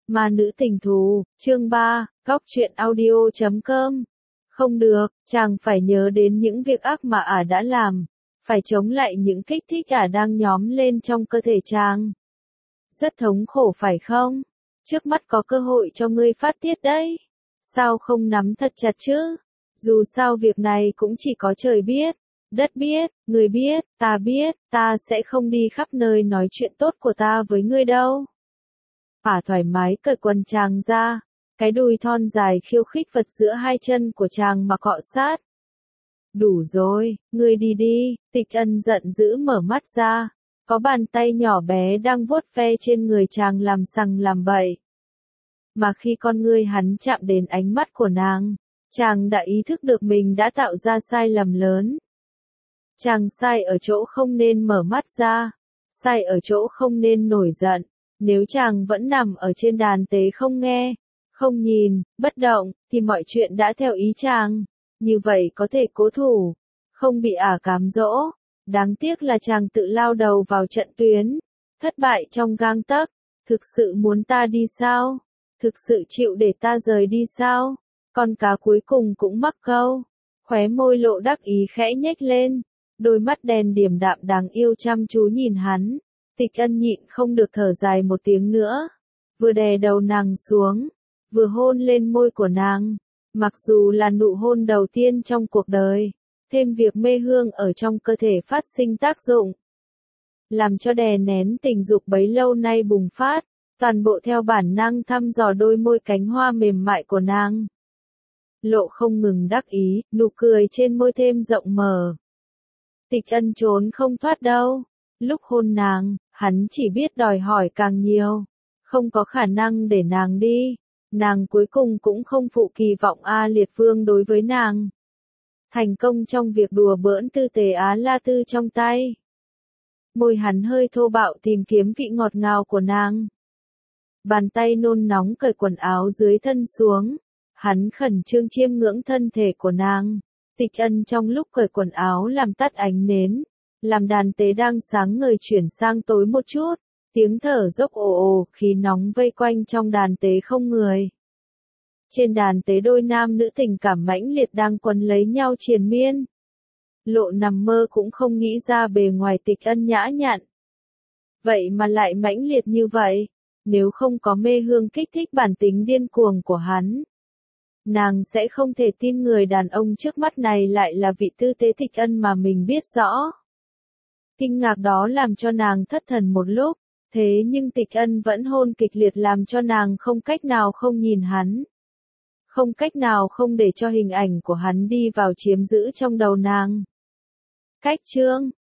Ma nữ tình thù, chương 3, góc truyện audio.com. Không được, chàng phải nhớ đến những việc ác mà ả đã làm, phải chống lại những kích thích ả đang nhóm lên trong cơ thể chàng. Rất thống khổ phải không? Trước mắt có cơ hội cho ngươi phát tiết đấy. Sao không nắm thật chặt chứ? Dù sao việc này cũng chỉ có trời biết, đất biết, người biết, ta sẽ không đi khắp nơi nói chuyện tốt của ta với ngươi đâu. Ả thoải mái cởi quần chàng ra, cái đùi thon dài khiêu khích vật giữa hai chân của chàng mà cọ sát. Đủ rồi, ngươi đi đi, Tịch Ân giận dữ mở mắt ra, có bàn tay nhỏ bé đang vuốt ve trên người chàng làm sằng làm bậy. Mà khi con ngươi hắn chạm đến ánh mắt của nàng, chàng đã ý thức được mình đã tạo ra sai lầm lớn. Chàng sai ở chỗ không nên mở mắt ra, sai ở chỗ không nên nổi giận. Nếu chàng vẫn nằm ở trên đàn tế không nghe, không nhìn, bất động, thì mọi chuyện đã theo ý chàng. Như vậy có thể cố thủ, không bị ả cám dỗ. Đáng tiếc là chàng tự lao đầu vào trận tuyến, thất bại trong gang tấc. Thực sự muốn ta đi sao? Thực sự chịu để ta rời đi sao? Con cá cuối cùng cũng mắc câu. Khóe môi Lộ đắc ý khẽ nhếch lên, đôi mắt đen điềm đạm đáng yêu chăm chú nhìn hắn. Tịch Ân nhịn không được thở dài một tiếng nữa, vừa đè đầu nàng xuống, vừa hôn lên môi của nàng. Mặc dù là nụ hôn đầu tiên trong cuộc đời, thêm việc mê hương ở trong cơ thể phát sinh tác dụng, làm cho đè nén tình dục bấy lâu nay bùng phát, toàn bộ theo bản năng thăm dò đôi môi cánh hoa mềm mại của nàng. Lộ không ngừng đắc ý, nụ cười trên môi thêm rộng mở. Tịch Ân trốn không thoát đâu. Lúc hôn nàng, hắn chỉ biết đòi hỏi càng nhiều, không có khả năng để nàng đi. Nàng cuối cùng cũng không phụ kỳ vọng A Liệt Vương đối với nàng. Thành công trong việc đùa bỡn tư tế Á La Tư trong tay. Môi hắn hơi thô bạo tìm kiếm vị ngọt ngào của nàng. Bàn tay nôn nóng cởi quần áo dưới thân xuống. Hắn khẩn trương chiêm ngưỡng thân thể của nàng. Tịch Ân trong lúc cởi quần áo làm tắt ánh nến, làm đàn tế đang sáng ngời chuyển sang tối một chút, tiếng thở dốc ồ ồ, khí nóng vây quanh trong đàn tế không người. Trên đàn tế đôi nam nữ tình cảm mãnh liệt đang quấn lấy nhau triền miên. Lộ nằm mơ cũng không nghĩ ra bề ngoài Tịch Ân nhã nhặn. Vậy mà lại mãnh liệt như vậy, nếu không có mê hương kích thích bản tính điên cuồng của hắn, nàng sẽ không thể tin người đàn ông trước mắt này lại là vị tư tế Tịch Ân mà mình biết rõ. Kinh ngạc đó làm cho nàng thất thần một lúc, thế nhưng Tịch Ân vẫn hôn kịch liệt làm cho nàng không cách nào không nhìn hắn. Không cách nào không để cho hình ảnh của hắn đi vào chiếm giữ trong đầu nàng. Cách chương